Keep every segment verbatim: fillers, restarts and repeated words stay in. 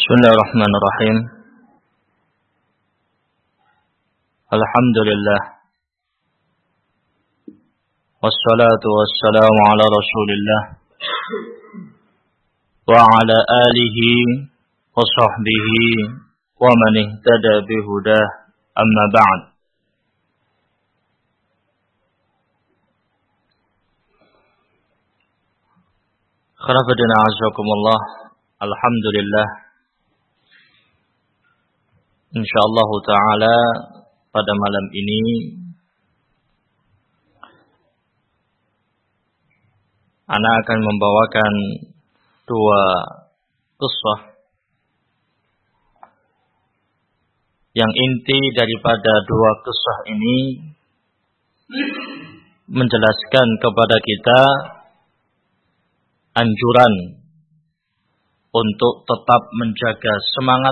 Bismillahirrahmanirrahim. Alhamdulillah. Wassalatu wassalamu ala Rasulillah wa ala alihi wa sahbihi wa man ihtada bihudah, amma ba'd. Kharafadina azakumullah. Alhamdulillah. Insyaallah ta'ala pada malam ini ana akan membawakan dua kisah yang inti daripada dua kisah ini menjelaskan kepada kita anjuran untuk tetap menjaga semangat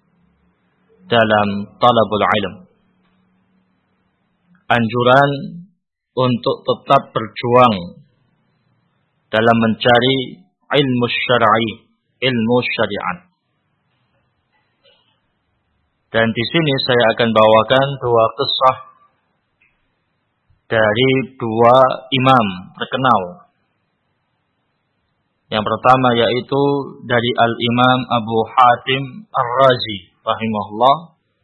dalam talabul ilm. Anjuran untuk tetap berjuang dalam mencari ilmu syar'i, ilmu syariat. Dan di sini saya akan bawakan dua kisah dari dua imam terkenal. Yang pertama yaitu dari Al-Imam Abu Hatim Ar-Razi rahimahullah,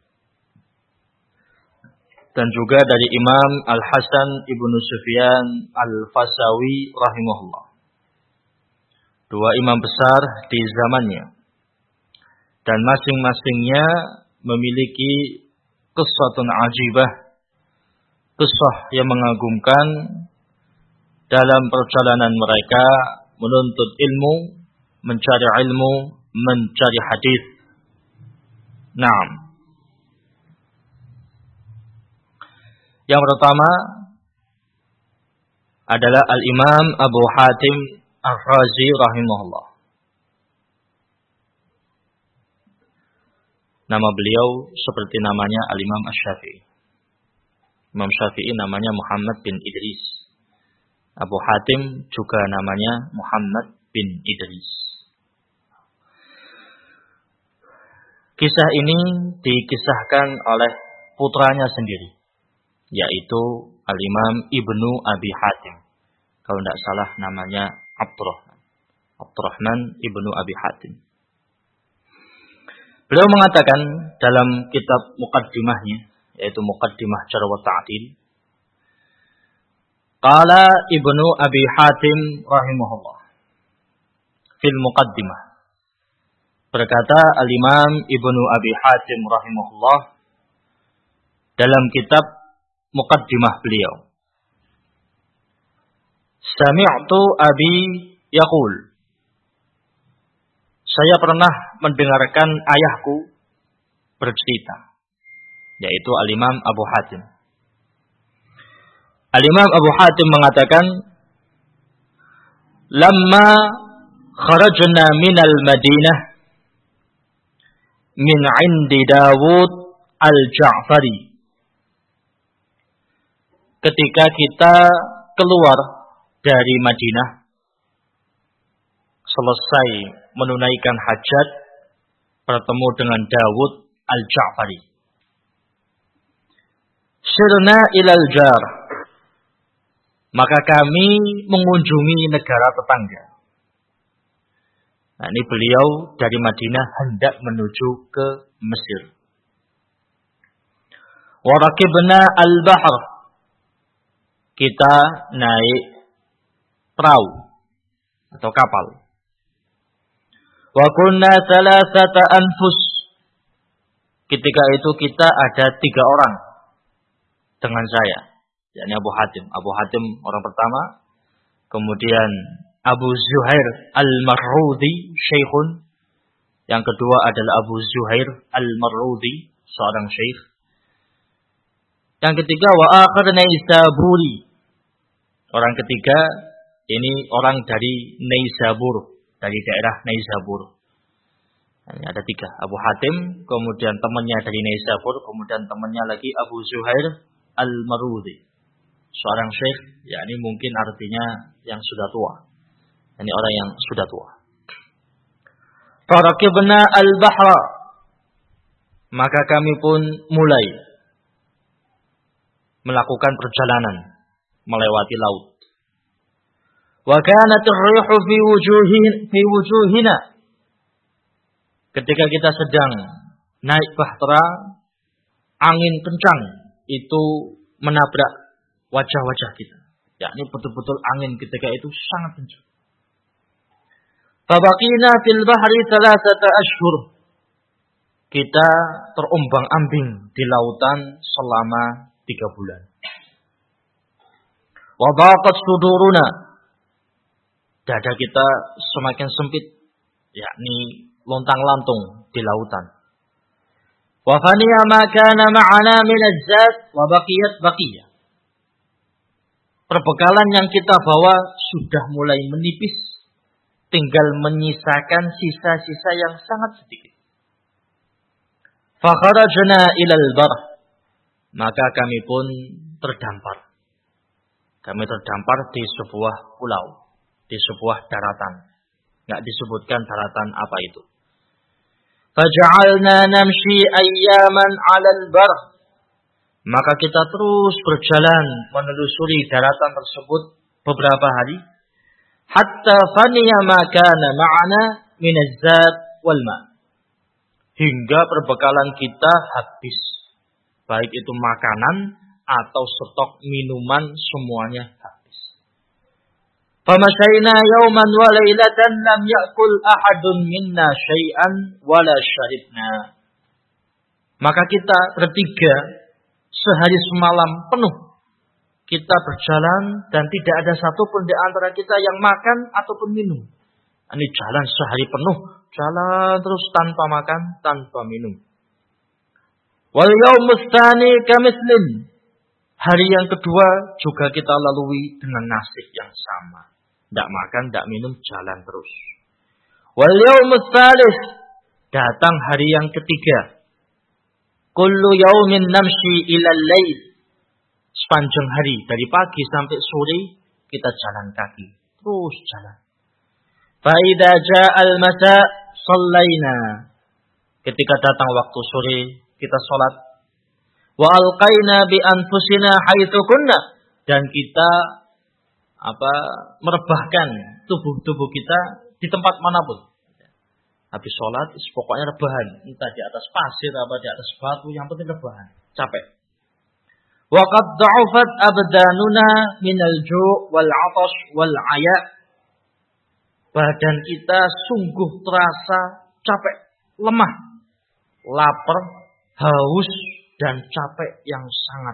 dan juga dari Imam Al-Hasan Ibnu Sufyan Al-Fasawi rahimahullah. Dua imam besar di zamannya. Dan masing-masingnya memiliki qissatun ajibah, kisah yang mengagumkan dalam perjalanan mereka menuntut ilmu, mencari ilmu, mencari hadis. Naam. Yang pertama adalah Al-Imam Abu Hatim Ar-Razi rahimahullah. Nama beliau seperti namanya Al-Imam Asy-Syafi'i. Imam Syafi'i namanya Muhammad bin Idris. Abu Hatim juga namanya Muhammad bin Idris. Kisah ini dikisahkan oleh putranya sendiri, yaitu Al-Imam Ibnu Abi Hatim. Kalau tidak salah namanya Abdurrahman. Abdurrahman Ibnu Abi Hatim. Beliau mengatakan dalam kitab muqaddimahnya, yaitu Muqaddimah Jarh wa Ta'dil, qala Ibnu Abi Hatim rahimahullah fil muqaddimah. Berkata Al-Imam Ibnu Abi Hatim rahimahullah dalam kitab muqaddimah beliau, sami'tu abi yaqul, saya pernah mendengarkan ayahku bercerita, yaitu Al-Imam Abu Hatim. Al-Imam Abu Hatim mengatakan, lamma kharajna minal Madinah min indi Dawud al-Ja'fari. Ketika kita keluar dari Madinah, selesai menunaikan hajat, bertemu dengan Dawud al-Ja'fari. Sirna ilal jar. Maka kami mengunjungi negara tetangga. Nah, ini beliau dari Madinah hendak menuju ke Mesir. Wa rakibna al-bahr. Kita naik perahu atau kapal. Wa kunna thalathata anfus. Ketika itu kita ada tiga orang dengan saya, yakni Abu Hatim. Abu Hatim orang pertama, kemudian Abu Zuhair Al-Marrudi, syekhun. Yang kedua adalah Abu Zuhair Al-Marrudi, seorang syekh. Yang ketiga wa akhir Naisaburi. Orang ketiga ini orang dari Naisabur, dari daerah Naisabur. Ini ada tiga, Abu Hatim, kemudian temannya dari Naisabur, kemudian temannya lagi Abu Zuhair Al-Marrudi, seorang syekh, yakni mungkin artinya yang sudah tua. Ini orang yang sudah tua. Farakibna al-bahra, maka kami pun mulai melakukan perjalanan melewati laut. Wa kanat ar-rihu fi wujuhin fi wujuhina, ketika kita sedang naik bahtera, angin kencang itu menabrak wajah-wajah kita. Yakni betul-betul angin ketika itu sangat kencang. Fabaqina fil bahri thalathata ashhur. Kita terombang-ambing di lautan selama tiga bulan. Wa daqat suduruna. Dada kita semakin sempit, yakni lontang-lantung di lautan. Wa faniya ma kana ma'ana min az-zat wa baqiyat baqiyah. Perbekalan yang kita bawa sudah mulai menipis, tinggal menyisakan sisa-sisa yang sangat sedikit. Fa kharajna ila al-bar, maka kami pun terdampar. Kami terdampar di sebuah pulau, di sebuah daratan. Enggak disebutkan daratan apa itu. Faja'alna namshi ayyaman 'alal bar. Maka kita terus berjalan menelusuri daratan tersebut beberapa hari. Hatta faniya ma kana ma'ana min az-zat wal ma'. Hingga perbekalan kita habis. Baik itu makanan atau stok minuman, semuanya habis. Famasyaina yawman wa lailatan lam ya'kul ahadun minna syai'an wala syaribna. Maka kita bertiga sehari semalam penuh kita berjalan dan tidak ada satupun di antara kita yang makan ataupun minum. Ini jalan sehari penuh, jalan terus tanpa makan, tanpa minum. Wal yaumus tsani kamithlim. Hari yang kedua juga kita lalui dengan nasib yang sama. Tidak makan, tidak minum, jalan terus. Wal yaumus tsalits. Datang hari yang ketiga. Kullu yaumin namshi ilal lail. Sepanjang hari, dari pagi sampai sore, kita jalan kaki. Terus jalan. Fa'idha ja'al masa sallaina. Ketika datang waktu sore, kita sholat. Wa alqaina bi anfusina haitsu kunna. Dan kita apa merebahkan tubuh-tubuh kita di tempat manapun. Habis sholat, pokoknya rebahan. Entah di atas pasir, apa di atas batu, yang penting rebahan. Capek. Wa qad da'ufat abdanuna minal ju' wal 'atash wal 'aya'. Badan kita sungguh terasa capek, lemah, lapar, haus, dan capek yang sangat.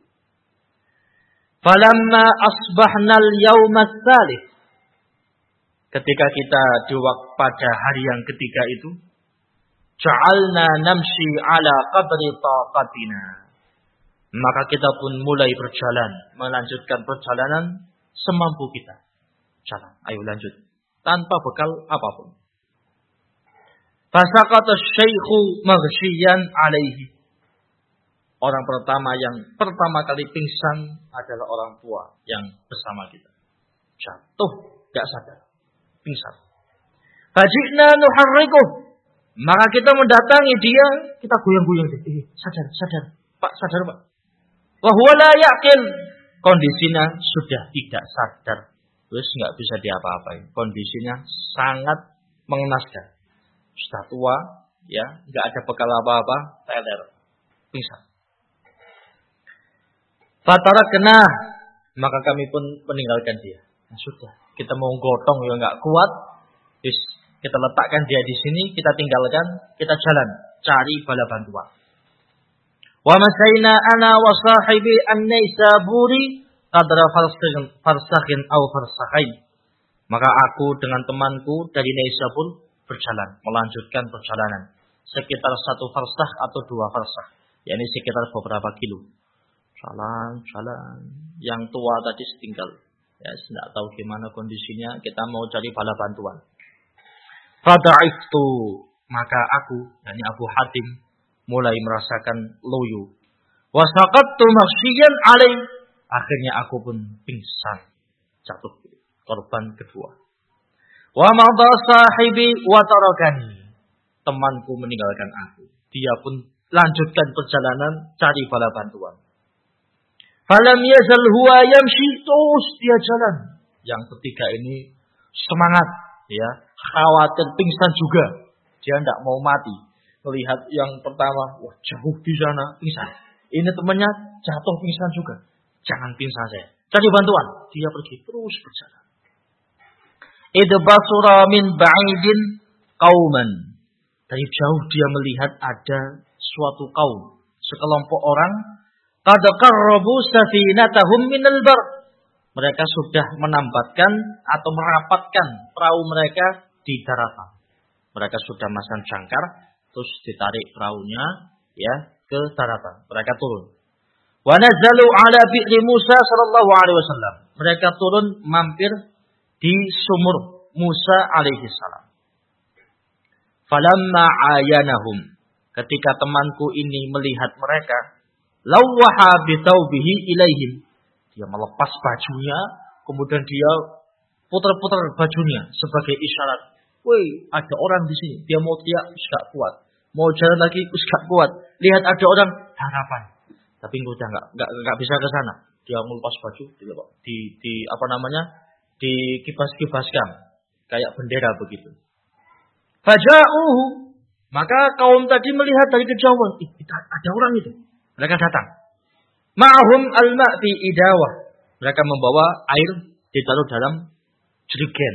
Falamma asbahnal yawma tsalits. Ketika kita di waktu pada hari yang ketiga itu, ja'alna namshi ala qadri taqatina. Maka kita pun mulai berjalan, melanjutkan perjalanan semampu kita. Jalan, ayo lanjut. Tanpa bekal apapun. Fasaqata asy-syaikhu maghsyiyan alaihi. Orang pertama yang pertama kali pingsan adalah orang tua yang bersama kita. Jatuh, enggak sadar. Pingsan. Fajina nuharrikuh. Maka kita mendatangi dia, kita goyang-goyang dia. Eh, sadar, sadar. Pak, sadar, Pak. Wa huwa la yaqil. Kondisinya sudah tidak sadar. Terus enggak bisa diapa-apain. Kondisinya sangat mengenaskan. Sudah tua, ya, enggak ada bekal apa-apa, teler. Pingsan. Fatara kena, maka kami pun meninggalkan dia. Nah, sudah, kita mau gotong ya enggak kuat. Terus kita letakkan dia di sini, kita tinggalkan, kita jalan cari bala bantuan. Wa masaina ana wa sahibi an-Naisaburi qadra farsakhin aw farsakhain. Maka aku dengan temanku dari Naisabur berjalan, melanjutkan perjalanan sekitar satu farsakh atau dua farsakh, yakni sekitar beberapa kilo. Jalan, jalan. Yang tua tadi setinggal. Ya, tidak tahu gimana kondisinya. Kita mau cari bala bantuan. Fada'iftu. Maka aku, yakni Abu Hatim, mulai merasakan loyo. Wasaqattu maghsyiyan alaih. Akhirnya aku pun pingsan. Jatuh. Korban kedua. Wa madha sahibi wa tarakani. temanku meninggalkan aku. Dia pun lanjutkan perjalanan cari bala bantuan. Falam yazal huwa yamshi, terus dia jalan. Yang ketiga ini semangat, ya, khawatir pingsan juga. Dia tidak mau mati. Melihat yang pertama, wah jauh di sana pingsan. Ini temannya jatuh pingsan juga. Jangan pingsan saya. Cari bantuan. Dia pergi terus berjalan. Idh basura min ba'idin qauman. Dari jauh dia melihat ada suatu kaum, sekelompok orang. Qad qarrabu safinatahum minal bar. Mereka sudah menambatkan atau merapatkan perahu mereka di daratan. Mereka sudah masang jangkar, terus ditarik perahunya ya ke daratan. Mereka turun. Wa nazalu ala bi'ri Musa sallallahu alaihi wasallam. Mereka turun mampir di sumur Musa alaihi salam. Falamma ayanahum. Ketika temanku ini melihat mereka, lawaha bitaubihi ilaihim. Dia melepas bajunya, kemudian dia putar-putar bajunya sebagai isyarat. Woi, ada orang di sini. Dia mau teriak, gak kuat. Mau jalan lagi, gak kuat. Lihat ada orang, harapan. Tapi udah nggak nggak nggak bisa ke sana. Dia melepas baju, di di apa namanya, dikibas-kibaskan kayak bendera begitu. Faja'uhu, maka kaum tadi melihat dari kejauhan, ih, ada orang itu. Mereka datang. Ma'hum al-ma' fi idawah. Mereka membawa air ditaruh dalam jerigen.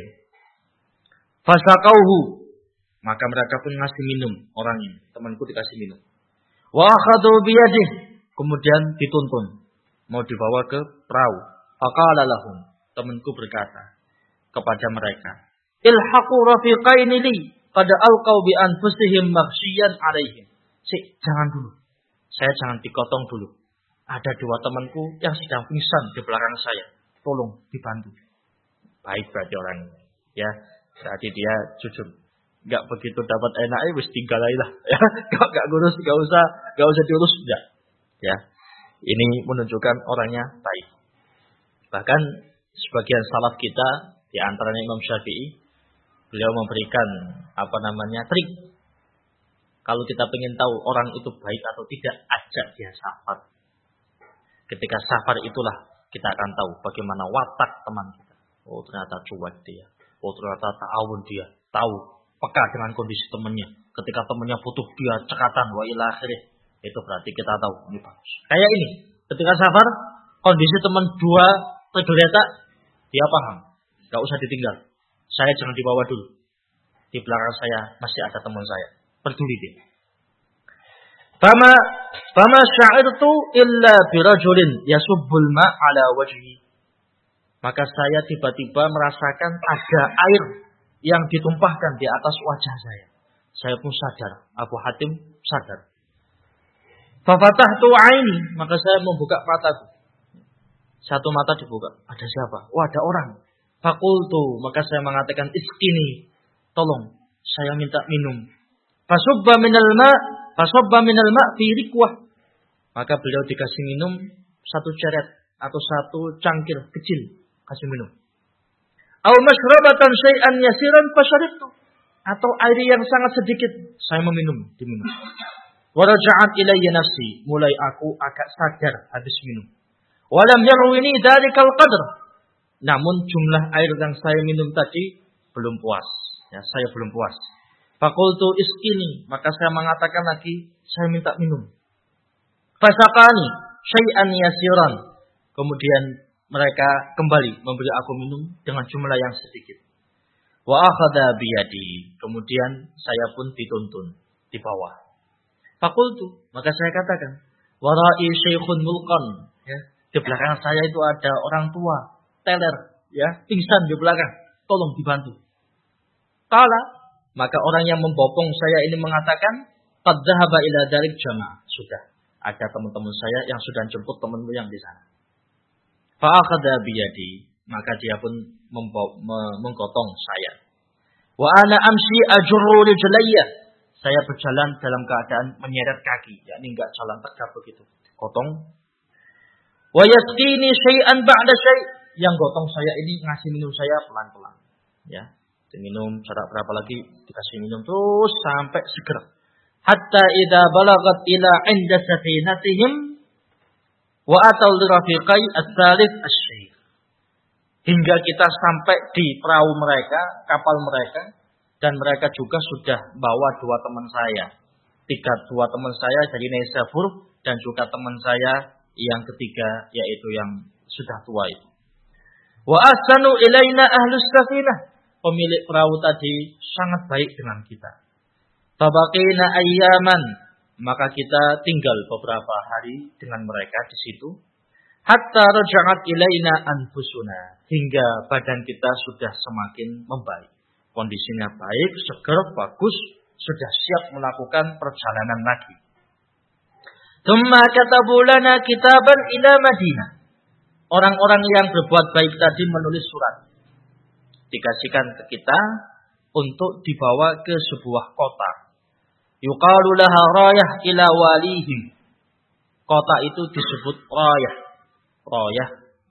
Fasaqauhu, maka mereka pun ngasih minum orangnya. Temanku dikasih minum. Wa akhadhu biyadihi, kemudian dituntun mau dibawa ke perahu. Faqala lahum, temanku berkata kepada mereka, ilhaqu rafiqaini li qad alqaw bi anfusihim maghsyiyan alaihim. Sik, jangan dulu. Saya jangan dikotong dulu. Ada dua temanku yang sedang pingsan di belakang saya. Tolong dibantu. Baik berarti orangnya. Ya, berarti dia jujur. Enggak begitu dapat enaknya wis tinggal aja lah. Ya, enggak enggak ngurus, enggak usah, enggak usah diurus enggak. Ya. Ini menunjukkan orangnya baik. Bahkan sebagian salaf kita, di antaranya Imam Syafi'i, beliau memberikan apa namanya trik. Kalau kita ingin tahu orang itu baik atau tidak, ajak dia safar. Ketika safar itulah kita akan tahu bagaimana watak teman kita. Oh ternyata cuek dia. Oh ternyata ta'awun dia. Tahu, peka dengan kondisi temannya. Ketika temannya butuh dia cekatan, wa ila akhirih. Itu berarti kita tahu ini bagus. Kayak ini, ketika safar, kondisi teman dua tergeletak, dia paham. Gak usah ditinggal. Saya jangan dibawa dulu. Di belakang saya masih ada teman saya. Peduli dia. Fama fama sya'irtu illa birajulin yasubbul ma' ala wajhi. Maka saya tiba-tiba merasakan ada air yang ditumpahkan di atas wajah saya. Saya pun sadar. Abu Hatim sadar. Fafatahtu aini, maka saya membuka mataku. Satu mata dibuka. Ada siapa? Oh, ada orang. Fakultu, maka saya mengatakan iskini. Tolong, saya minta minum. Fasubba minal ma', fasubba minal ma' fi rikwah. Maka beliau dikasih minum satu ceret atau satu cangkir kecil, kasih minum. Aw mashrabatan syai'an yasiran fasharibtu. Atau air yang sangat sedikit, saya meminum, diminum. Waraja'at ilayya nafsi, mulai aku agak sadar habis minum. Walam yarwini dzalikal qadr. Namun jumlah air yang saya minum tadi belum puas. Ya, saya belum puas. Fakultu iskini, maka saya mengatakan lagi, saya minta minum. Fasaqani syai'an yasiran. Kemudian mereka kembali memberi aku minum dengan jumlah yang sedikit. Wa akhadha biyadi. Kemudian saya pun dituntun di bawah. Fakultu, maka saya katakan, warai syekhun mulkan. Ya, di belakang saya itu ada orang tua, teler, ya, pingsan di belakang. Tolong dibantu. Kala, maka orang yang membopong saya ini mengatakan, qad dhahaba ila dalik jamaah. Sudah, ada teman-teman saya yang sudah jemput temanmu yang di sana. Fa akhadha biyadi, maka dia pun menggotong saya. Wa ana amshi ajurru rijlayya. Saya berjalan dalam keadaan menyeret kaki, yakni enggak jalan tegap begitu. Gotong. Wa yasqini syai'an ba'da syai'. Yang gotong saya ini ngasih minum saya pelan-pelan. Ya. Minum, jarak berapa lagi dikasih minum terus sampai seger. Hatta idza balagat ila 'inda safinatihim wa atal rafiqai ats-tsalits asy-syaikh. Hingga kita sampai di perahu mereka, kapal mereka, dan mereka juga sudah bawa dua teman saya. Tiga dua teman saya dari Naisabur dan juga teman saya yang ketiga yaitu yang sudah tua itu. Wa ahsanu ilaina ahlus safinah. Pemilik perahu tadi sangat baik dengan kita. Tabaqina ayyaman, maka kita tinggal beberapa hari dengan mereka di situ. Hatta raja'at ilaina anfusuna, hingga badan kita sudah semakin membaik. Kondisinya baik, seger, bagus, sudah siap melakukan perjalanan lagi. Tsumma katabu lana kitaban ila Madinah. Orang-orang yang berbuat baik tadi menulis surat. Dikasihkan ke kita untuk dibawa ke sebuah kota. Yuqalu laha rayah ila walihim. Kota itu disebut rayah. Rayah.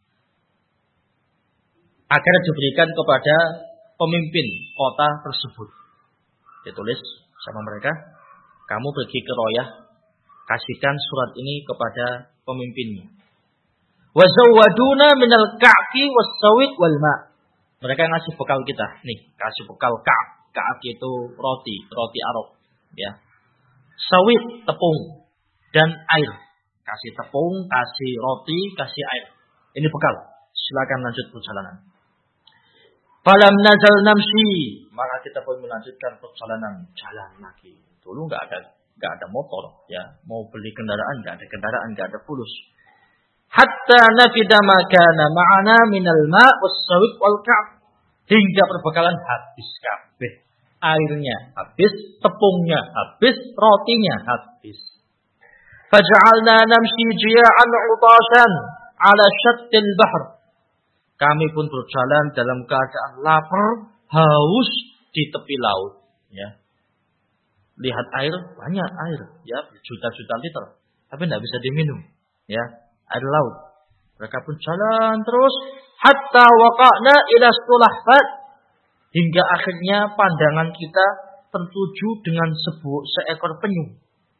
Agar diberikan kepada pemimpin kota tersebut. Ditulis sama mereka, kamu pergi ke rayah, kasihkan surat ini kepada pemimpinnya. Wa zawwaduna minal ka'ki was-sawid wal ma'. Mereka ngasih bekal kita. Nih, kasih bekal ka'ab. Ka'ab itu roti, roti Arab, ya. Sawit, tepung dan air. Kasih tepung, kasih roti, kasih air. Ini bekal. Silakan lanjut perjalanan. Falam nazal namsi, maka kita pun melanjutkan perjalanan jalan lagi. Dulu enggak ada enggak ada motor, ya. Mau beli kendaraan enggak ada kendaraan, enggak ada fulus. Hatta nafida ma kana ma'ana minal ma' was-sawit wal ka'ab. Hingga perbekalan habis kabeh. Airnya habis, tepungnya habis, rotinya habis. Faj'alna namshi jiya'an 'utashan 'ala syattil bahr. Kami pun berjalan dalam keadaan lapar, haus di tepi laut, ya. Lihat air, banyak air, ya, juta-juta liter, tapi tidak bisa diminum, ya. Air laut. Mereka pun jalan terus hatta waqa'na ila sulahfat, hingga akhirnya pandangan kita tertuju dengan sebuah seekor penyu.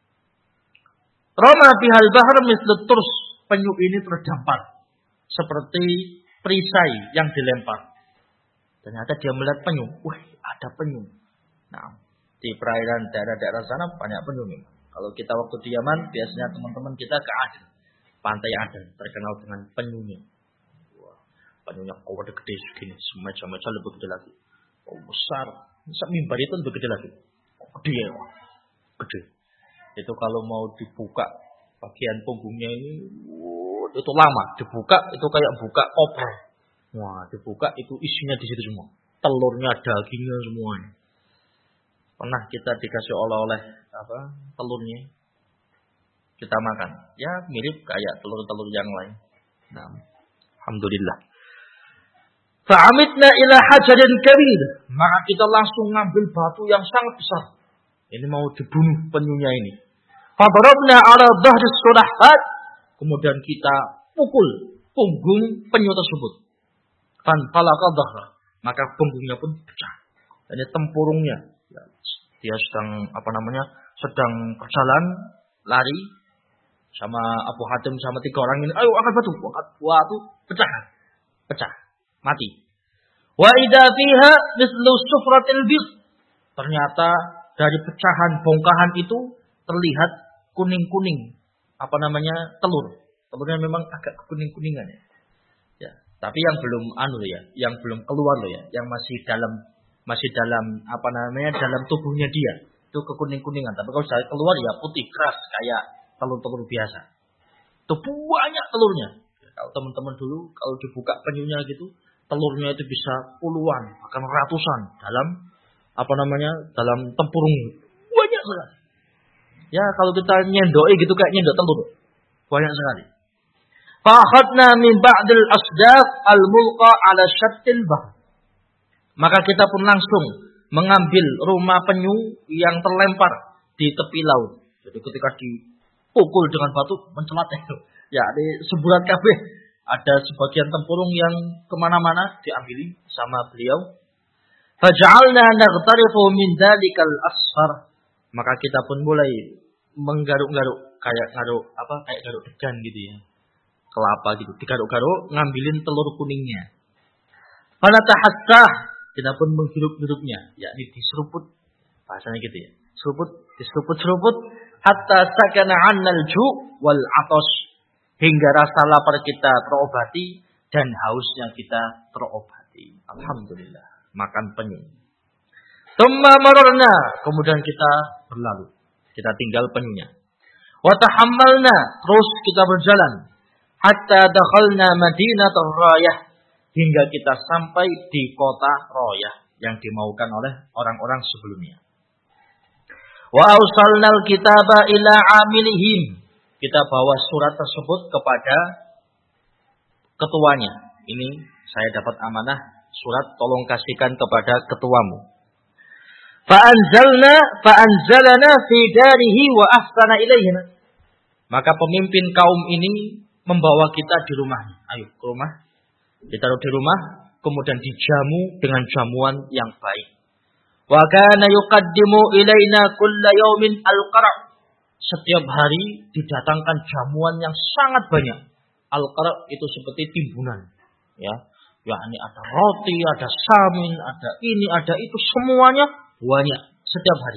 Rama bihal bahr mislut turs. Penyu ini terdampar seperti perisai yang dilempar. Ternyata dia melihat penyu. Wah, ada penyu. Nah, di perairan daerah-daerah sana banyak penyu memang. Kalau kita waktu di Yaman, biasanya teman-teman kita ke Aden. Pantai Aden terkenal dengan penyunya. Wah, penyunya kau ada gede segini, semacam-macam lebih gede lagi. Oh, besar. Misal mimbar itu lebih gede lagi. Oh, gede ya, gede. Itu kalau mau dibuka bagian punggungnya ini, wow, itu lama. Dibuka itu kayak buka koper. Wah, dibuka itu isinya di situ semua. Telurnya, dagingnya semuanya. Pernah kita dikasih oleh-oleh apa telurnya, kita makan. Ya mirip kayak telur-telur yang lain. Nah, alhamdulillah. Fa'amitna ila hajarin kabir. Maka kita langsung ngambil batu yang sangat besar. Ini mau dibunuh penyunya ini. Fadarabna ala dhahri sulahfat. Kemudian kita pukul punggung penyu tersebut. Fan falaka dhahra. Maka punggungnya pun pecah. Ini tempurungnya. Dia sedang apa namanya? Sedang berjalan lari sama Abu Hatim sama tiga orang ini. Ayo angkat batu, angkat batu, pecah. Pecah. Mati. Wa idza fiha mislu sufratil bid. Ternyata dari pecahan bongkahan itu terlihat kuning-kuning. Apa namanya? Telur. Telurnya memang agak kuning-kuningan ya. Ya, tapi yang belum anu ya, yang belum keluar loh ya, yang masih dalam masih dalam apa namanya? Dalam tubuhnya dia. Itu kekuning-kuningan. Tapi kalau sudah keluar ya putih keras kayak telur-telur biasa. Itu banyak telurnya. Kalau teman-teman dulu kalau dibuka penyunya gitu, telurnya itu bisa puluhan, bahkan ratusan dalam apa namanya? Dalam tempurung. Banyak sekali. Ya, kalau kita nyendoi gitu kayak nyendok telur. Banyak sekali. Fa akhadna min ba'dil asdaq al-mulqa 'ala syattil bahr. Maka kita pun langsung mengambil rumah penyu yang terlempar di tepi laut. Jadi ketika dipukul dengan batu mencelat itu. Ya, di sebulan kabeh ada sebagian tempurung yang kemana-mana diambil sama beliau. Faj'alna naghtarifu min dzalikal asfar. Maka kita pun mulai menggaruk-garuk kayak garuk apa kayak garuk degan gitu ya. Kelapa gitu, digaruk-garuk ngambilin telur kuningnya. Fanatahassah, kita pun menghirup-hirupnya, yakni diseruput. Bahasanya gitu ya. Seruput, diseruput-seruput hatta sakana 'annal ju' wal 'atas, hingga rasa lapar kita terobati dan hausnya kita terobati. Alhamdulillah, makan penyuh. Tsumma mararna, kemudian kita berlalu. Kita tinggal penyuhnya. Wa tahammalna, terus kita berjalan hatta dakhalna madinatur rayah, hingga kita sampai di kota Rayah yang dimaukan oleh orang-orang sebelumnya. Wa awsalnal kitaba ila amilihim, kita bawa surat tersebut kepada ketuanya. Ini saya dapat amanah surat, tolong kasihkan kepada ketuamu. Fa anzalna fa anzalana fi darihi wa ahsana ilaihina. Maka pemimpin kaum ini membawa kita di rumahnya. Ayo ke rumah. Ditaruh di rumah, kemudian dijamu dengan jamuan yang baik. Wa kana yuqaddimu ilaina kulla yaumin al-qara'. Setiap hari didatangkan jamuan yang sangat banyak. Al-qara' itu seperti timbunan, ya. yakni ada roti, ada samin, ada ini, ada itu, semuanya banyak setiap hari.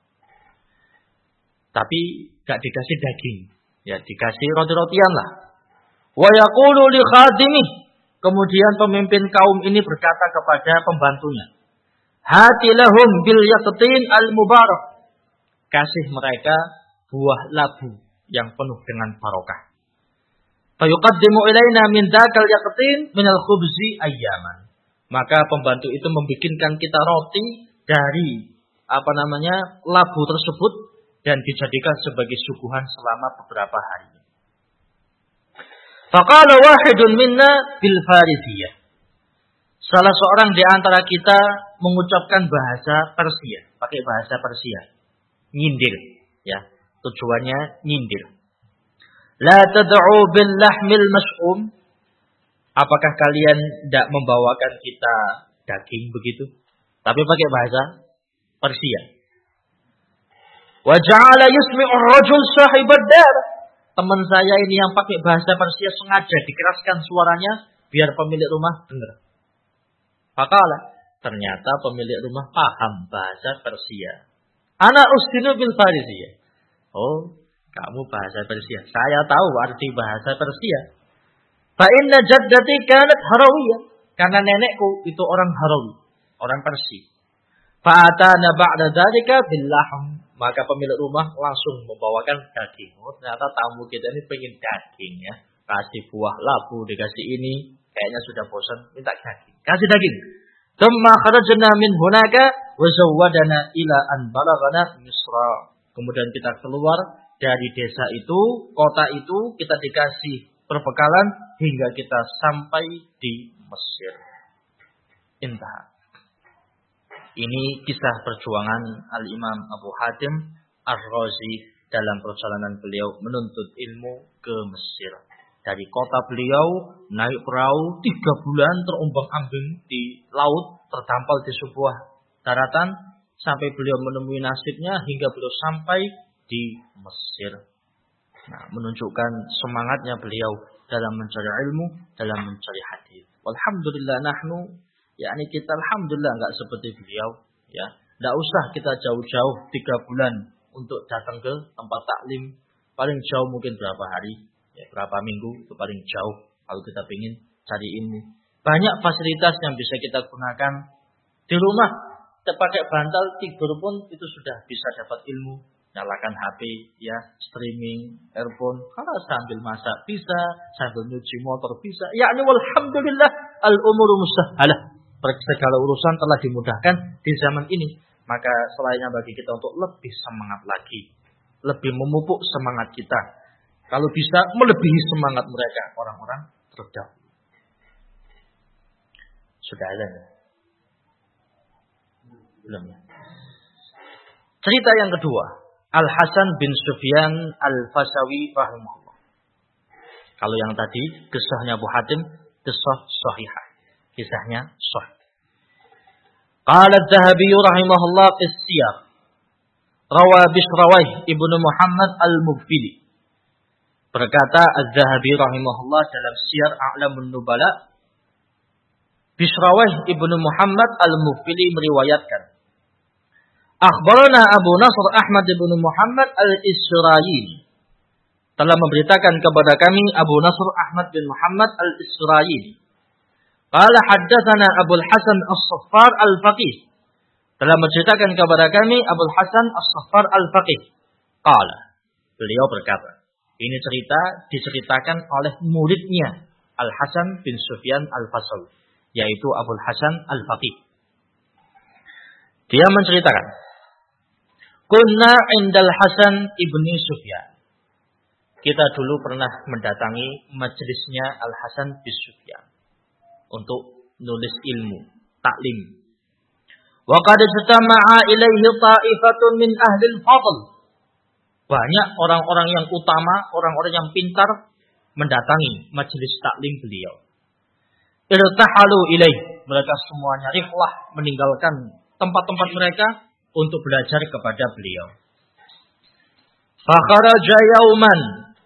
Tapi gak dikasih daging, ya dikasih roti-rotian lah. Wa yaqulu li khadimih, kemudian pemimpin kaum ini berkata kepada pembantunya, hati lahum bil yaqtin al mubarak, kasih mereka buah labu yang penuh dengan barokah. Fayuqaddimu ilaina min dzakal yaqtin min al khubzi ayyaman. Maka pembantu itu membikinkan kita roti dari apa namanya labu tersebut dan dijadikan sebagai suguhan selama beberapa hari. Faqala wahidun minna bil farisiyah. Salah seorang di antara kita mengucapkan bahasa Persia, pakai bahasa Persia. Nyindir, ya. Tujuannya nyindir. La tad'u bil lahmil mas'um. Apakah kalian tidak membawakan kita daging begitu? Tapi pakai bahasa Persia. Wa ja'ala yusmi'u ar-rajul sahibad dar. Teman saya ini yang pakai bahasa Persia sengaja dikeraskan suaranya biar pemilik rumah dengar. Faqala, ternyata pemilik rumah paham bahasa Persia. Ana ustinu bil farisiyah. Oh, kamu bahasa Persia. Saya tahu arti bahasa Persia. Fa inna jaddati kanat Harawiyah. Karena nenekku itu orang Harawi, orang Persia. Fa atana ba'da dzalika bil lahm. Maka pemilik rumah langsung membawakan daging. Oh, ternyata tamu kita ini pengen daging ya. Kasih buah labu, dikasih ini, kayaknya sudah bosan, minta daging. Kasih daging. Tsumma kharajna min hunaka wa zawwadana ila an balaghana Misra. Kemudian kita keluar dari desa itu, kota itu, kita dikasih perbekalan hingga kita sampai di Mesir. Intah. Ini kisah perjuangan Al-Imam Abu Hatim Ar-Razi dalam perjalanan beliau menuntut ilmu ke Mesir. Dari kota beliau naik perahu tiga bulan terombang-ambing di laut, terdampar di sebuah daratan sampai beliau menemui nasibnya hingga beliau sampai di Mesir. Nah, menunjukkan semangatnya beliau dalam mencari ilmu, dalam mencari hadis. Alhamdulillah nahnu, yakni kita alhamdulillah enggak seperti beliau, ya. Enggak usah kita jauh-jauh tiga bulan untuk datang ke tempat taklim. Paling jauh mungkin berapa hari, ya, berapa minggu itu paling jauh kalau kita ingin cari ilmu. Banyak fasilitas yang bisa kita gunakan di rumah. Kita pakai bantal tidur pun itu sudah bisa dapat ilmu. Nyalakan H P, ya, streaming, earphone, kalau sambil masak bisa, sambil nyuci motor bisa. Yakni walhamdulillah al-umuru mustahhalah. Segala urusan telah dimudahkan di zaman ini. Maka selainnya bagi kita untuk lebih semangat lagi, lebih memupuk semangat kita. Kalau bisa melebihi semangat mereka, orang-orang terdahulu. Sudah ada ya? Belum ya? Cerita yang kedua. Al-Hasan bin Sufyan Al-Fasawi rahimahullah. Kalau yang tadi kisahnya Abu Hatim, kisah sahihah. Kisahnya sahih. Qala Az-Zahabi rahimahullah fi Siyar. Rawa Bishrawaih Ibnu Muhammad Al-Mughfili. Berkata Az-Zahabi rahimahullah dalam Siyar A'lamun Nubala, Bishrawaih Ibnu Muhammad Al-Mughfili meriwayatkan, Akhbarana Abu Nasr Ahmad ibnu Muhammad Al-Isra'ili. Telah memberitakan kepada kami Abu Nasr Ahmad bin Muhammad Al-Isra'ili. Qala haddatsana Abu Hasan As-Saffar Al-Faqih. Telah menceritakan kepada kami Abu Hasan As-Saffar Al-Faqih. Qala. Beliau berkata. Ini cerita diceritakan oleh muridnya Al-Hasan bin Sufyan Al-Fasl. Yaitu Abu Hasan Al-Faqih. Dia menceritakan. Kunna indal Hasan ibni Sufyan. Kita dulu pernah mendatangi majelisnya Al-Hasan bin Sufyan untuk nulis ilmu, taklim. Wa qad ijtama'a ilaihi ta'ifatun min ahli al-fadl. Banyak orang-orang yang utama, orang-orang yang pintar mendatangi majelis taklim beliau. Irtahalu ilaihi. Mereka semuanya rihlah meninggalkan tempat-tempat mereka untuk belajar kepada beliau. Fakharaja yauman.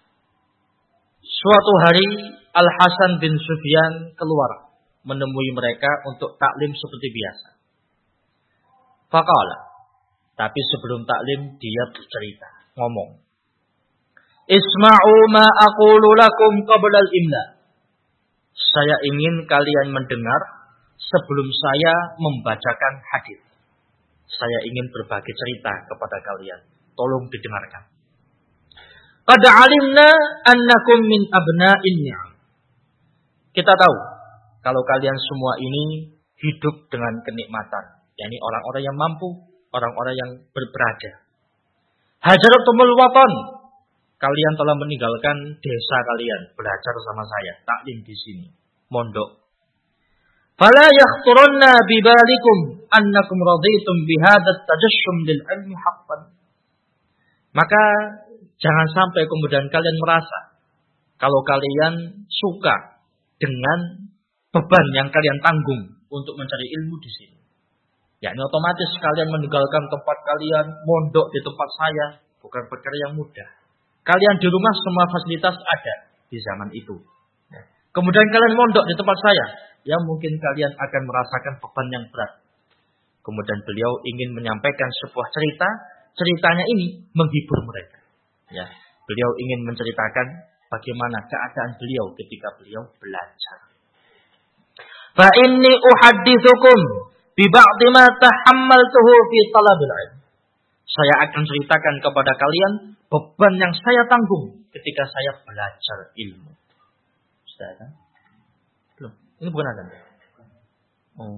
Suatu hari Al-Hasan bin Sufyan keluar menemui mereka untuk taklim seperti biasa. Faqala. Tapi sebelum taklim dia bercerita, ngomong. Isma'u ma aqulu lakum qabla al-imla. Saya ingin kalian mendengar sebelum saya membacakan hadis. Saya ingin berbagi cerita kepada kalian. Tolong didengarkan. Qad alimna annakum min abna'in ni'am. Kita tahu kalau kalian semua ini hidup dengan kenikmatan, yakni orang-orang yang mampu, orang-orang yang berberada. Hajaratumul watan. Kalian telah meninggalkan desa kalian, belajar sama saya, taklim di sini, mondok. Fala yakhturunna bibalikum annakum raditum bihadza tajashshum lil ilmi haqqan. Maka jangan sampai kemudian kalian merasa kalau kalian suka dengan beban yang kalian tanggung untuk mencari ilmu di sini. Yakni otomatis kalian meninggalkan tempat kalian, mondok di tempat saya, bukan perkara yang mudah. Kalian di rumah semua fasilitas ada di zaman itu. Kemudian kalian mondok di tempat saya, ya mungkin kalian akan merasakan beban yang berat. Kemudian beliau ingin menyampaikan sebuah cerita, ceritanya ini menghibur mereka. Ya, beliau ingin menceritakan bagaimana keadaan beliau ketika beliau belajar. Fa inni uhadditsukum bi ba'd ma tahammaltuhu fi talabil ilm. Saya akan ceritakan kepada kalian beban yang saya tanggung ketika saya belajar ilmu. Sudah kan? Belum. Ini bukan azan. Oh.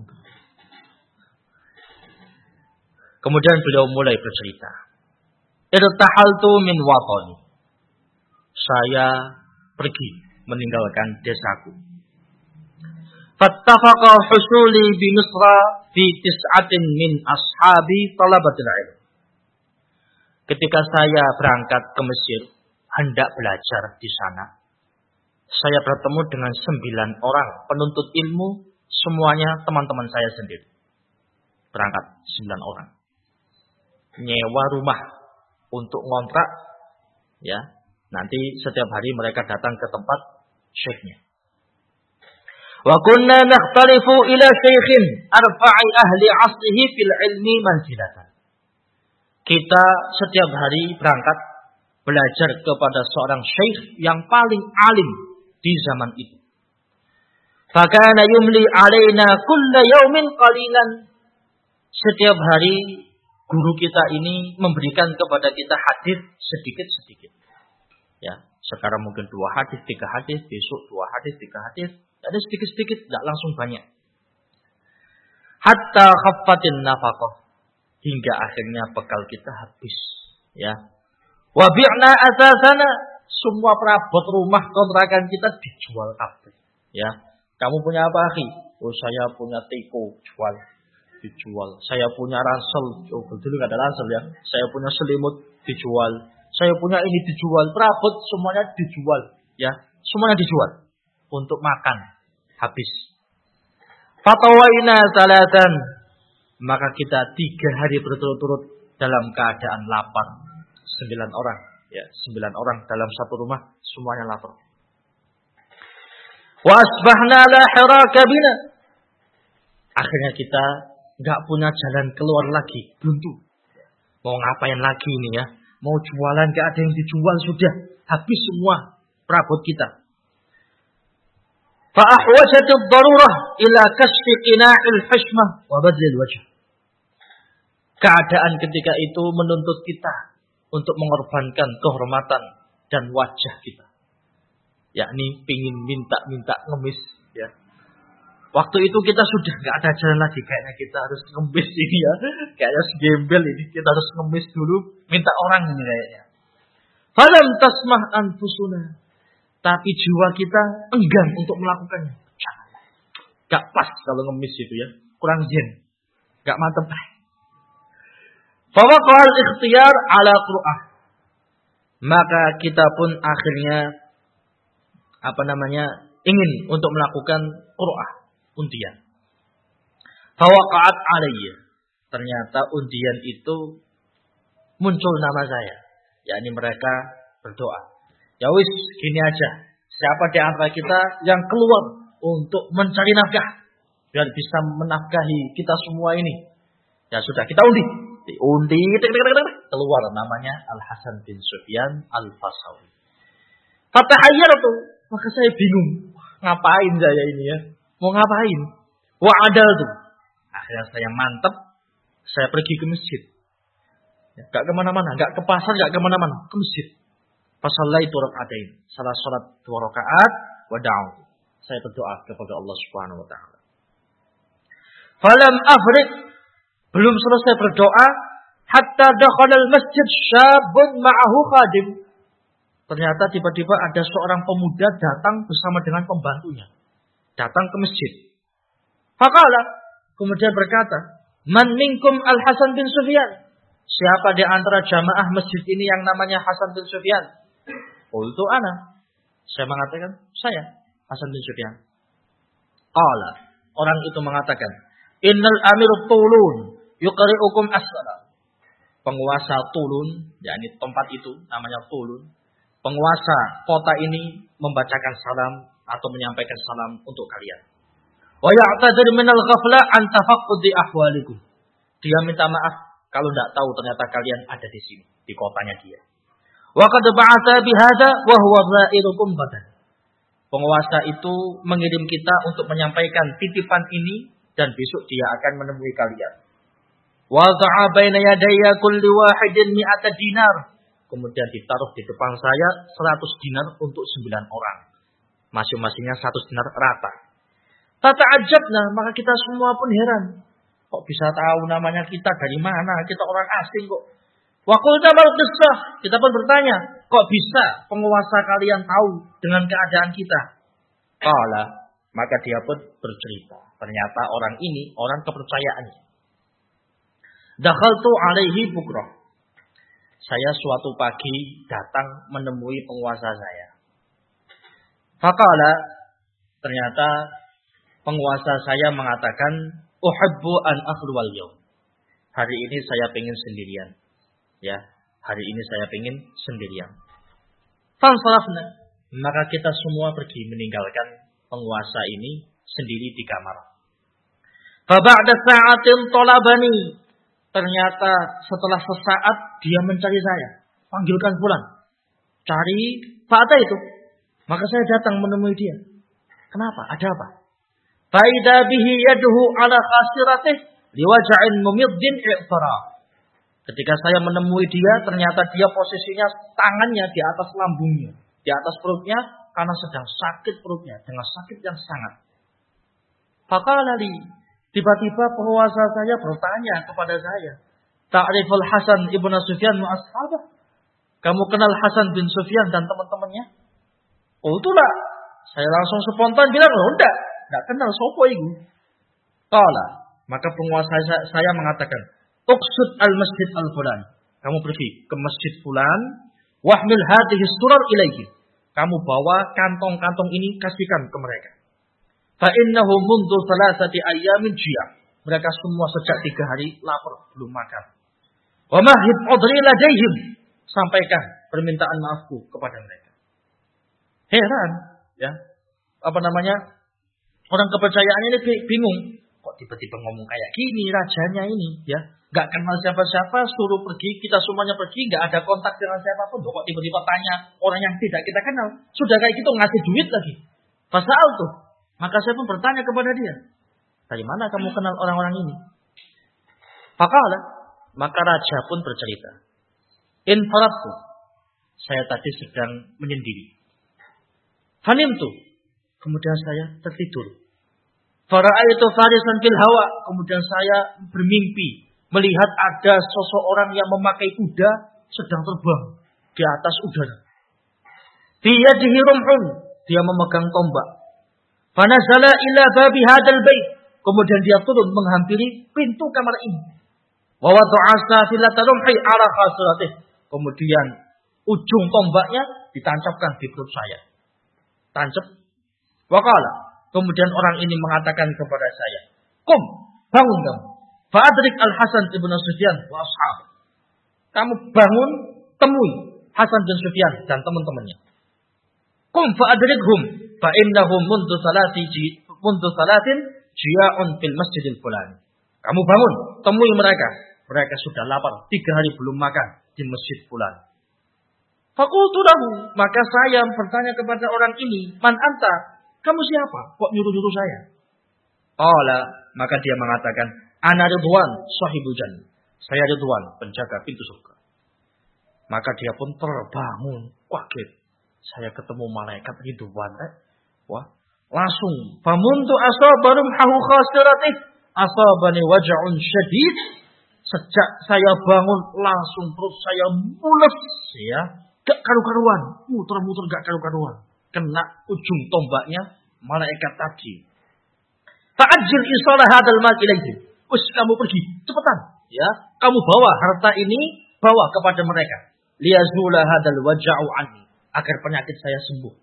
Kemudian beliau mulai bercerita. Irtahaltu min watani. Saya pergi meninggalkan desaku. Fattafaqa husuli bi Misra fi tis'atin min ashabi talabatil ilm. Ketika saya berangkat ke Mesir, hendak belajar di sana, saya bertemu dengan sembilan orang penuntut ilmu, semuanya teman-teman saya sendiri. Berangkat sembilan orang. Nyewa rumah untuk ngontrak, ya. Nanti setiap hari mereka datang ke tempat syekhnya. Wa kunna nakhtalifu ila syaikhin arfa'i ahli asrihi fil ilmi manzilatan. Kita setiap hari berangkat belajar kepada seorang syekh yang paling alim di zaman itu. Fakana yumli alaina kulla yaumin qalilan. Setiap hari guru kita ini memberikan kepada kita hadis sedikit-sedikit. Ya, sekarang mungkin dua hadis, tiga hadis, besok dua hadis, tiga hadis, ada sedikit-sedikit, tidak langsung banyak. Hatta khaffatin nafaqah, hingga akhirnya bekal kita habis. Ya, wa bi'na asasana, semua perabot rumah kontrakan kita dijual kabeh. Ya, kamu punya apa, akhi? Oh, saya punya teko, jual. Dijual. Saya punya ransel, oh dulu nggak ada ransel ya. Saya punya selimut, dijual. Saya punya ini dijual, perabot semuanya dijual, ya, semuanya dijual untuk makan habis. Fatawaina salatan maka kita tiga hari berturut-turut dalam keadaan lapar. Sembilan orang, ya, sembilan orang dalam satu rumah, semuanya lapar. Wa asbahna la hiraka bina. Akhirnya kita nggak punya jalan keluar lagi, buntu. Mau ngapain lagi ini ya? Mau jualan nggak ada yang dijual, sudah habis semua perabot kita. Fa ahwajat ad-darurah ila kasfi qina'il hashmah wa badlil wajh. Keadaan ketika itu menuntut kita untuk mengorbankan kehormatan dan wajah kita. Yakni pingin minta-minta ngemis, ya. Waktu itu kita sudah nggak ada jalan lagi, kayaknya kita harus ngemis ini ya, kayaknya segembel ini kita harus ngemis dulu, minta orang ini kayaknya. Falam tasmah anfusuna, tapi jiwa kita enggan untuk melakukannya. Gak pas kalau ngemis itu ya, kurang zen, gak mantep. Fawaqa'al ikhtiyar ala qur'ah. Maka kita pun akhirnya apa namanya ingin untuk melakukan qur'ah, undian. Fawaqa'at alayya. Ternyata undian itu muncul nama saya. Yakni mereka berdoa. Ya wis, gini aja. Siapa di antara kita yang keluar untuk mencari nafkah biar bisa menafkahi kita semua ini? Ya sudah, kita undi. Undi, keluar namanya Al-Hasan bin Sufyan Al-Fasawi. Fatahayyar tuh, maka saya bingung. Ngapain saya ini ya? Mau ngapain? Wa adal tuh. Akhirnya saya mantep, saya pergi ke masjid. Ya, gak kemana-mana, gak ke pasar, gak kemana-mana, ke masjid. Fasallaitu raka'atain, salah salat dua rakaat, wa da'u. Saya berdoa kepada Allah Subhanahu wa taala. Falam afrid, belum selesai berdoa, hatta dakhala al-masjid syabun ma'ahu khadim. Ternyata tiba-tiba ada seorang pemuda datang bersama dengan pembantunya. Datang ke masjid. Faqala, kemudian berkata, "Man minkum Al-Hasan bin Sufyan?" Siapa di antara jamaah masjid ini yang namanya Hasan bin Sufyan? Qultu ana. Saya mengatakan, saya Hasan bin Sufyan. Qala, orang itu mengatakan, "Innal amir Tulun yuqri'ukum as-salam." Penguasa Tulun, yakni tempat itu namanya Tulun. Penguasa kota ini membacakan salam atau menyampaikan salam untuk kalian. Wa ya'tadzir minal ghafla an tafaqqudi ahwalikum. Dia minta maaf kalau tidak tahu ternyata kalian ada di sini, di kotanya dia. Wa qad ba'atha bihadza wa huwa za'irukum badan. Penguasa itu mengirim kita untuk menyampaikan titipan ini dan besok dia akan menemui kalian. Wa ta'a baina yadayya kulli wahidin mi'ata dinar. Kemudian ditaruh di depan saya seratus dinar untuk sembilan orang. Masing-masingnya seratus dinar rata. Tata'ajabna, maka kita semua pun heran. Kok bisa tahu namanya kita dari mana? Kita orang asing kok. Wa qulna mal qissah, kita pun bertanya, kok bisa penguasa kalian tahu dengan keadaan kita? Qala, maka dia pun bercerita. Ternyata orang ini orang kepercayaannya. Dakhaltu alaihi bukrah. Saya suatu pagi datang menemui penguasa saya. Faqala, ternyata penguasa saya mengatakan, uhibbu an akhluwal yawm. Hari ini saya pengen sendirian. Ya, hari ini saya pengen sendirian. Fansarafna, maka kita semua pergi meninggalkan penguasa ini sendiri di kamar. Fa ba'da sa'atin talabani. Ternyata setelah sesaat dia mencari saya. Panggilkan fulan. Cari Fa'ata itu. Maka saya datang menemui dia. Kenapa? Ada apa? Fa'idha bihi yaduhu ala khasiratih liwaja'in mumiddin i'tara. Ketika saya menemui dia, ternyata dia posisinya tangannya di atas lambungnya. Di atas perutnya karena sedang sakit perutnya. Dengan sakit yang sangat. Faqala li. Tiba-tiba penguasa saya bertanya kepada saya. Ta'riful Hasan ibn Sufyan wa ashabah. Kamu kenal Hasan bin Sufyan dan teman-temannya? Oh itulah. Saya langsung spontan bilang, oh enggak. Enggak kenal sopo itu. Qala. Maka penguasa saya mengatakan. Uqsud al-masjid al-fulan. Kamu pergi ke masjid fulan. Wahmil hadhihi surar ilaihi. Kamu bawa kantong-kantong ini kasihkan ke mereka. Fa'innahu mundu salasati ayyamin jia'. Mereka semua sejak tiga hari lapar, belum makan. Wa mahid udri ladaihim. Sampaikan permintaan maafku kepada mereka. Heran, ya. Apa namanya? Orang kepercayaan ini bingung. Kok tiba-tiba ngomong kayak gini rajanya ini, ya. Gak kenal siapa-siapa, suruh pergi, kita semuanya pergi, gak ada kontak dengan siapapun. Kok tiba-tiba tanya orang yang tidak kita kenal. Sudah kayak gitu ngasih duit lagi. Fasal tuh. Maka saya pun bertanya kepada dia. Dari mana kamu kenal orang-orang ini? Faqala, maka raja pun bercerita. In faratu, saya tadi sedang menyendiri. Fanimtu, kemudian saya tertidur. Fara'aitu farisan fil hawa, kemudian saya bermimpi melihat ada seseorang yang memakai kuda sedang terbang di atas udara. Biyadihi rumhun, dia memegang tombak. Fanazala ila babi hadal bait, kemudian dia turun menghampiri pintu kamar ini. Wa wada'a safilata rumhi ala khasiratih, kemudian ujung tombaknya ditancapkan di perut saya. Tancap. Waqala, kemudian orang ini mengatakan kepada saya, "Qum, bangun kamu. Fa'adrik Al-Hasan ibn Sufyan wa ashab." Kamu bangun, temui Hasan bin Sufyan dan teman-temannya. "Qum fa'adrikhum fa innahum mundu salati mundu salatin jia'un fil masjidil fulani." Kamu bangun, temui mereka. Mereka sudah lapar, tiga hari belum makan di masjid fulan. Faqultu lahu, maka saya bertanya kepada orang ini, "Man anta? Kamu siapa? Kok nyuruh-nyuruh saya?" Qala, maka dia mengatakan, "Ana Ridwan, sahibul jannah." Saya Ridwan, penjaga pintu surga. Maka dia pun terbangun, kaget. Saya ketemu malaikat Ridwan. Eh? Wah, langsung. Famuntu asabarum hahu khasiratih, asabani waja'un syadid. Sejak saya bangun, langsung perut saya mules, ya. Gak karu-karuan, muter-muter gak karu-karuan. Kena ujung tombaknya malaikat tadi. Ta'ajjil isalah hadal mal ilaihi. Wis kamu pergi, cepetan, ya. Kamu bawa harta ini, bawa kepada mereka. Liyazula hadal waja'u anni, agar penyakit saya sembuh.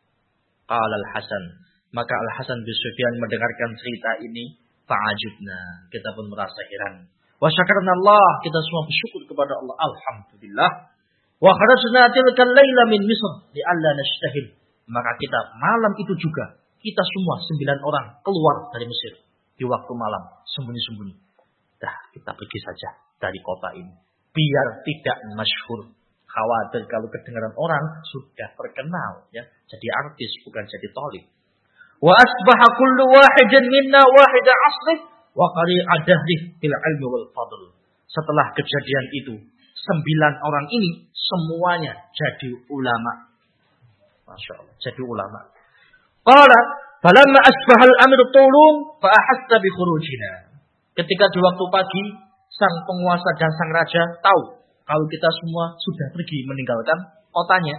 Qala Al-Hasan, maka Al-Hasan bin Sufyan mendengarkan cerita ini, fa'ajibna, kita pun merasa heran. Wa syakarna Allah, kita semua bersyukur kepada Allah. Alhamdulillah. Wa kharajna tilkal laila min Misr li'alla nashtahil. Maka kita malam itu juga, kita semua sembilan orang keluar dari Mesir di waktu malam, sembunyi-sembunyi. Dah, kita pergi saja dari kota ini, biar tidak masyhur. Khawatir kalau kedengaran orang sudah terkenal, ya, jadi artis bukan jadi thalib. Wa asbaha kullu wahidin minna wahida asrih wa qari'a dahrih bil ilmi wal fadl. Setelah kejadian itu, sembilan orang ini semuanya jadi ulama. Masya Allah, jadi ulama. Qala, falamma asbahal amir tulun fa ahassa bi khurujina. Ketika di waktu pagi, sang penguasa dan sang raja tahu kalau kita semua sudah pergi meninggalkan kotanya.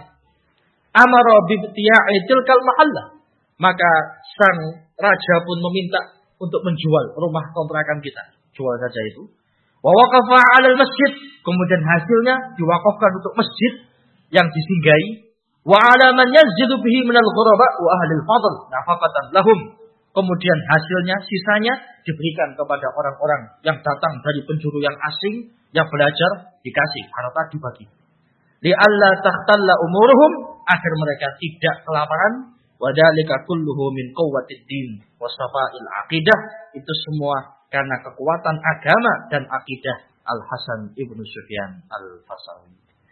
Amara bi tiya'i tilkal mahallah. Maka sang raja pun meminta untuk menjual rumah kontrakan kita. Jual saja itu. Wa waqafa 'alal masjid, kemudian hasilnya diwakafkan untuk masjid yang disinggahi. Wa 'ala man yazjidu bihi minal ghuraba wa ahlil fadl nafaqatan lahum. Kemudian hasilnya, sisanya diberikan kepada orang-orang yang datang dari penjuru yang asing, yang belajar, dikasih, harta dibagi. Li'alla takhtalla umuruhum, agar mereka tidak kelaparan. Wa dzalika kulluhu min quwwatid din wa safa'il aqidah. Itu semua karena kekuatan agama dan akidah Al-Hasan ibnu Sufyan Al-Fasawi.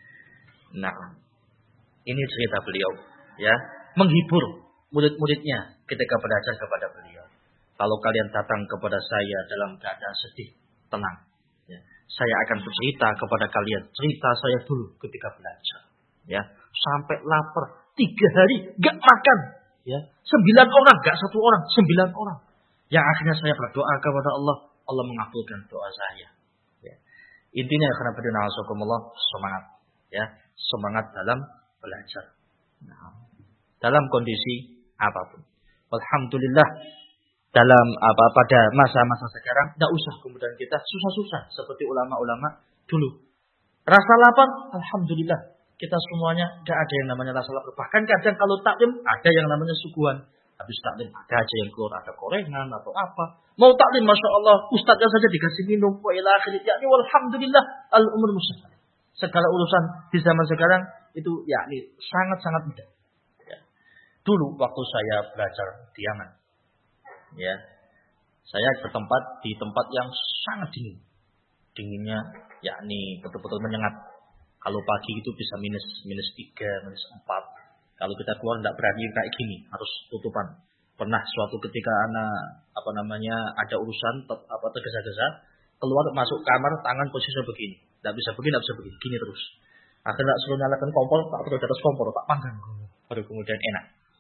Nah, ini cerita beliau, ya, menghibur murid-muridnya ketika belajar kepada beliau. Kalau kalian datang kepada saya dalam keadaan sedih, tenang, ya. Saya akan bercerita kepada kalian cerita saya dulu ketika belajar, ya, sampai lapar tiga hari gak makan, ya, sembilan orang, gak satu orang, sembilan orang. Yang akhirnya saya berdoa kepada Allah, Allah mengabulkan doa saya. Ya. Intinya karena berdina Allah semangat, ya, semangat dalam belajar. Nah, dalam kondisi apapun. Alhamdulillah, dalam apa pada masa-masa sekarang tidak usah kemudian kita susah-susah seperti ulama-ulama dulu. Rasa lapar, alhamdulillah, kita semuanya tidak ada yang namanya rasa lapar. Bahkan kadang kalau taklim ada yang namanya suguhan. Habis taklim ada aja yang keluar, ada gorengan atau apa. Mau taklim Masya Allah, ustaznya saja dikasih minum. Wa ila akhirih. Yakni walhamdulillah al-umur musyafir. Segala urusan di zaman sekarang itu yakni sangat-sangat mudah. Ya. Dulu waktu saya belajar di Yaman, ya, saya bertempat di tempat yang sangat dingin. Dinginnya yakni betul-betul menyengat. Kalau pagi itu bisa minus minus tiga, minus empat. Kalau kita keluar tidak berani kayak gini, harus tutupan. Pernah suatu ketika anak apa namanya ada urusan apa tergesa-gesa, keluar masuk kamar tangan posisi begini, tidak bisa begini, tidak bisa begini, gini terus. Akhirnya suruh nyalakan kompor, tak terus di atas kompor, tak panggang, baru kemudian enak.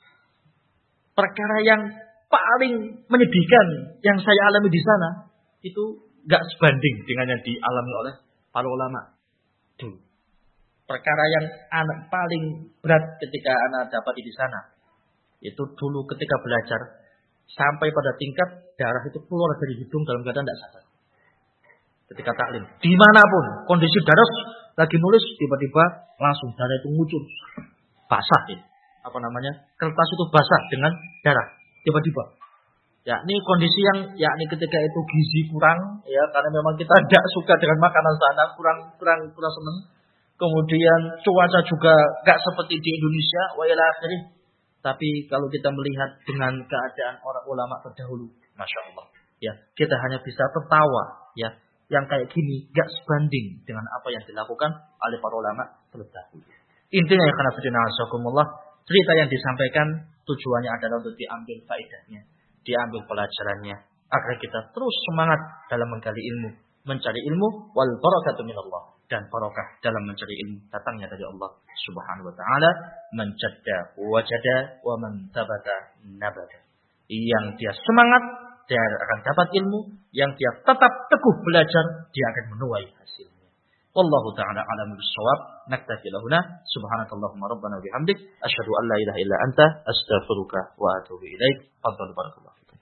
Perkara yang paling menyedihkan yang saya alami di sana itu nggak sebanding dengan yang dialami oleh para ulama dulu. Perkara yang anak paling berat ketika anak dapat di sana itu dulu ketika belajar sampai pada tingkat darah itu keluar dari hidung dalam keadaan tidak sadar. Ketika taklim, dimanapun kondisi darah lagi nulis tiba-tiba langsung darah itu muncul basah ya. Apa namanya kertas itu basah dengan darah tiba-tiba. Ya, ini kondisi yang yakni ketika itu gizi kurang ya karena memang kita tidak suka dengan makanan sana kurang kurang kurang senang. Kemudian cuaca juga nggak seperti di Indonesia, wa ila akhirih. Tapi kalau kita melihat dengan keadaan orang ulama terdahulu, masya Allah, ya kita hanya bisa tertawa, ya yang kayak gini nggak sebanding dengan apa yang dilakukan oleh para ulama terdahulu. Intinya ya karena fitnah azakumullah, cerita yang disampaikan tujuannya adalah untuk diambil faedahnya, diambil pelajarannya, agar kita terus semangat dalam menggali ilmu, mencari ilmu, wal barakatu minallah. Dan barokah dalam mencari ilmu datangnya dari Allah Subhanahu wa taala. Man jadda wajada wa man tabata nabata. Yang dia semangat dia akan dapat ilmu, yang dia tetap teguh belajar dia akan menuai hasilnya. Wallahu taala a'lamu bissawab. Naktafi lahuna subhanakallahumma rabbana wa bihamdik asyhadu an la ilaha illa anta astaghfiruka wa atubu ilaik. Fadhal barakallahu.